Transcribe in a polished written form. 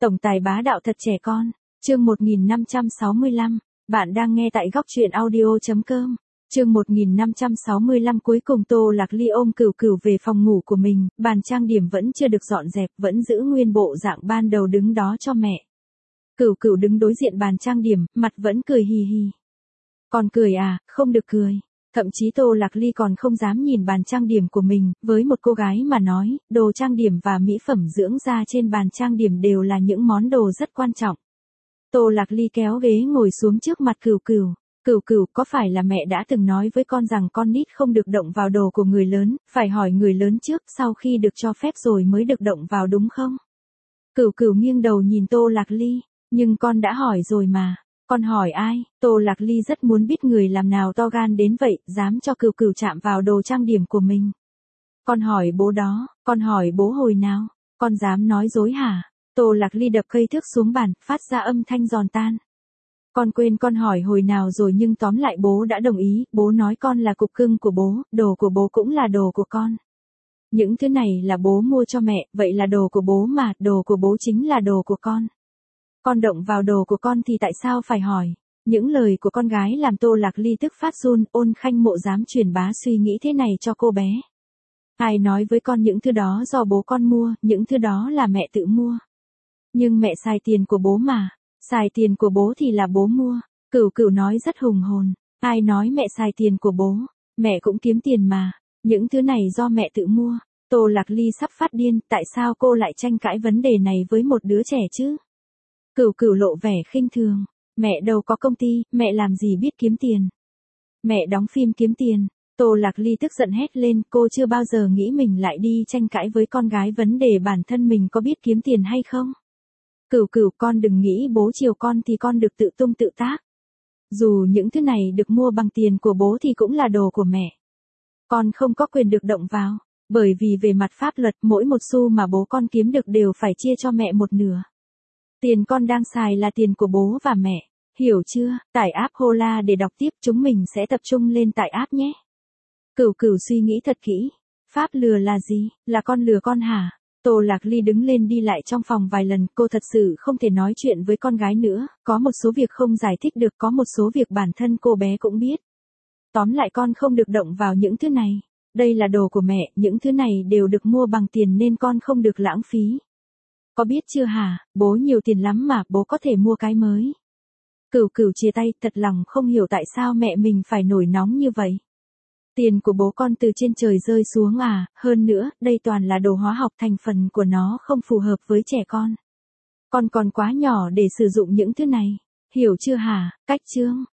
Tổng tài bá đạo thật trẻ con. Chương 1565. Bạn đang nghe tại góc truyện audio.com. Chương 1565 cuối cùng Tô Lạc Ly ôm Cửu Cửu về phòng ngủ của mình, bàn trang điểm vẫn chưa được dọn dẹp, vẫn giữ nguyên bộ dạng ban đầu đứng đó cho mẹ. Cửu Cửu đứng đối diện bàn trang điểm, mặt vẫn cười hì hì. Còn cười à, không được cười. Thậm chí Tô Lạc Ly còn không dám nhìn bàn trang điểm của mình, với một cô gái mà nói, đồ trang điểm và mỹ phẩm dưỡng da trên bàn trang điểm đều là những món đồ rất quan trọng. Tô Lạc Ly kéo ghế ngồi xuống trước mặt Cửu Cửu. Cửu Cửu, có phải là mẹ đã từng nói với con rằng con nít không được động vào đồ của người lớn, phải hỏi người lớn trước, sau khi được cho phép rồi mới được động vào đúng không? Cửu Cửu nghiêng đầu nhìn Tô Lạc Ly, nhưng con đã hỏi rồi mà. Con hỏi ai? Tô Lạc Ly rất muốn biết người làm nào to gan đến vậy, dám cho Cửu Cửu chạm vào đồ trang điểm của mình. Con hỏi bố đó, con hỏi bố hồi nào? Con dám nói dối hả? Tô Lạc Ly đập cây thước xuống bàn, phát ra âm thanh giòn tan. Con quên con hỏi hồi nào rồi, nhưng tóm lại bố đã đồng ý, bố nói con là cục cưng của bố, đồ của bố cũng là đồ của con. Những thứ này là bố mua cho mẹ, vậy là đồ của bố mà, đồ của bố chính là đồ của con. Con động vào đồ của con thì tại sao phải hỏi? Những lời của con gái làm Tô Lạc Ly tức phát run, Ôn Khanh Mộ dám truyền bá suy nghĩ thế này cho cô bé. Ai nói với con những thứ đó do bố con mua, những thứ đó là mẹ tự mua. Nhưng mẹ xài tiền của bố mà, xài tiền của bố thì là bố mua. Cửu Cửu nói rất hùng hồn, ai nói mẹ xài tiền của bố, mẹ cũng kiếm tiền mà, những thứ này do mẹ tự mua. Tô Lạc Ly sắp phát điên, tại sao cô lại tranh cãi vấn đề này với một đứa trẻ chứ? Cửu Cửu lộ vẻ khinh thường, mẹ đâu có công ty, mẹ làm gì biết kiếm tiền. Mẹ đóng phim kiếm tiền. Tô Lạc Ly tức giận hét lên, cô chưa bao giờ nghĩ mình lại đi tranh cãi với con gái vấn đề bản thân mình có biết kiếm tiền hay không. Cửu Cửu, con đừng nghĩ bố chiều con thì con được tự tung tự tác. Dù những thứ này được mua bằng tiền của bố thì cũng là đồ của mẹ. Con không có quyền được động vào, bởi vì về mặt pháp luật mỗi một xu mà bố con kiếm được đều phải chia cho mẹ một nửa. Tiền con đang xài là tiền của bố và mẹ, hiểu chưa? Tải app Hola để đọc tiếp, chúng mình sẽ tập trung lên tải app nhé. Cửu Cửu suy nghĩ thật kỹ. Pháp lừa là gì? Là con lừa con hả? Tô Lạc Ly đứng lên đi lại trong phòng vài lần, cô thật sự không thể nói chuyện với con gái nữa, có một số việc không giải thích được, có một số việc bản thân cô bé cũng biết. Tóm lại con không được động vào những thứ này. Đây là đồ của mẹ, những thứ này đều được mua bằng tiền nên con không được lãng phí. Có biết chưa hả, bố nhiều tiền lắm mà, bố có thể mua cái mới. Cửu Cửu chia tay, thật lòng không hiểu tại sao mẹ mình phải nổi nóng như vậy. Tiền của bố con từ trên trời rơi xuống à, hơn nữa, đây toàn là đồ hóa học, thành phần của nó không phù hợp với trẻ con. Con còn quá nhỏ để sử dụng những thứ này, hiểu chưa hả? Cách chương.